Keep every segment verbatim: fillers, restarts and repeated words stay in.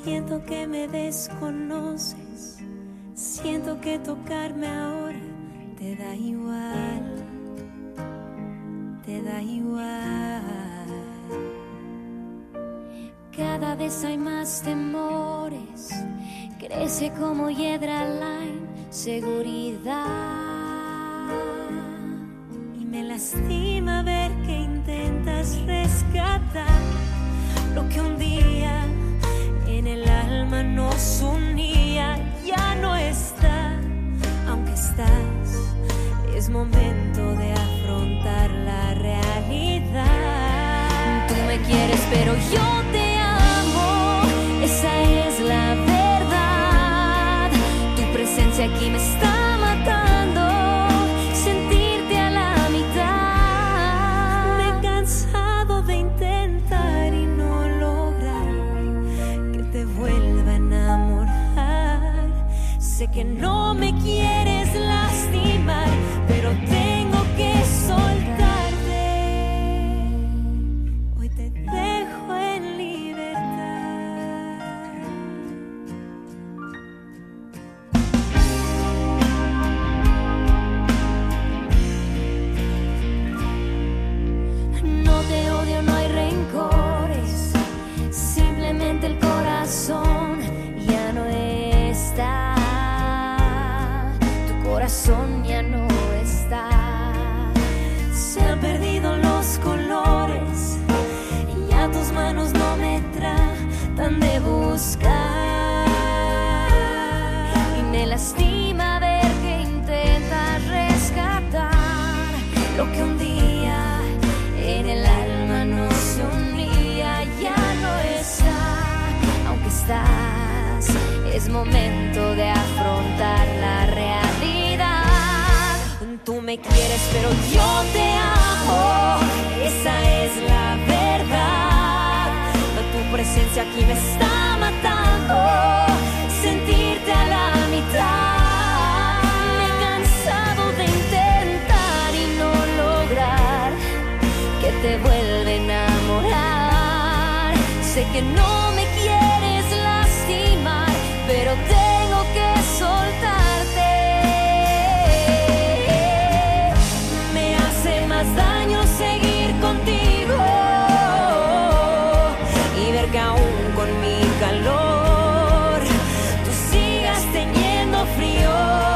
Siento que me desconoces, siento que tocarme ahora te da igual, te da igual. Cada vez hay más temores, crece como hiedra la inseguridad. Y me lastima ver que intentas rescatar lo que un día en el alma nos unía. Ya no está, aunque estás, es momento de afrontar la realidad. Tú me quieres, pero yo te amo, esa es la verdad. Tu presencia aquí me está matando, sentirte a la mitad. Me he cansado de intentar y no lograr que te vuelva a enamorar. Sé que no me quieres lastimar, pero tengo que soltarte. Hoy te dejo en libertad. No te odio, no hay rencores, simplemente el corazón ya no está. Tu corazón ya no está. Se han perdido los colores y ya tus manos no me tratan de buscar. Y me lastima ver que intentas rescatar lo que un día en el alma nos unía. Ya no está, aunque estás, es momento de afrontar la realidad. Tú me quieres, pero yo te amo, esa es la verdad. Tu presencia aquí me está matando, sentirte a la mitad. Me he cansado de intentar y no lograr que te vuelva a enamorar. Sé que no me quieres lastimar, pero tengo que soltarte. Me hace más daño seguir contigo y ver que aún con mi calor tú sigas teniendo frío.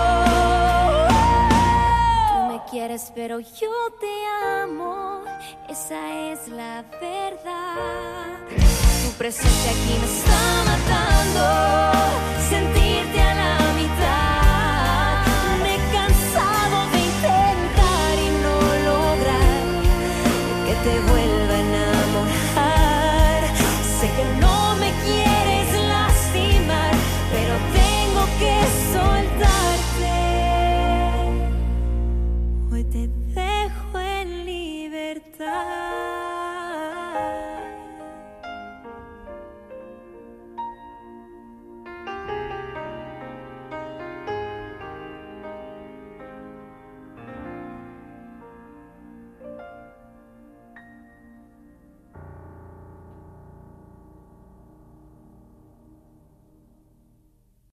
Tú me quieres, pero yo te amo, esa es la verdad. Tu presencia aquí me está matando.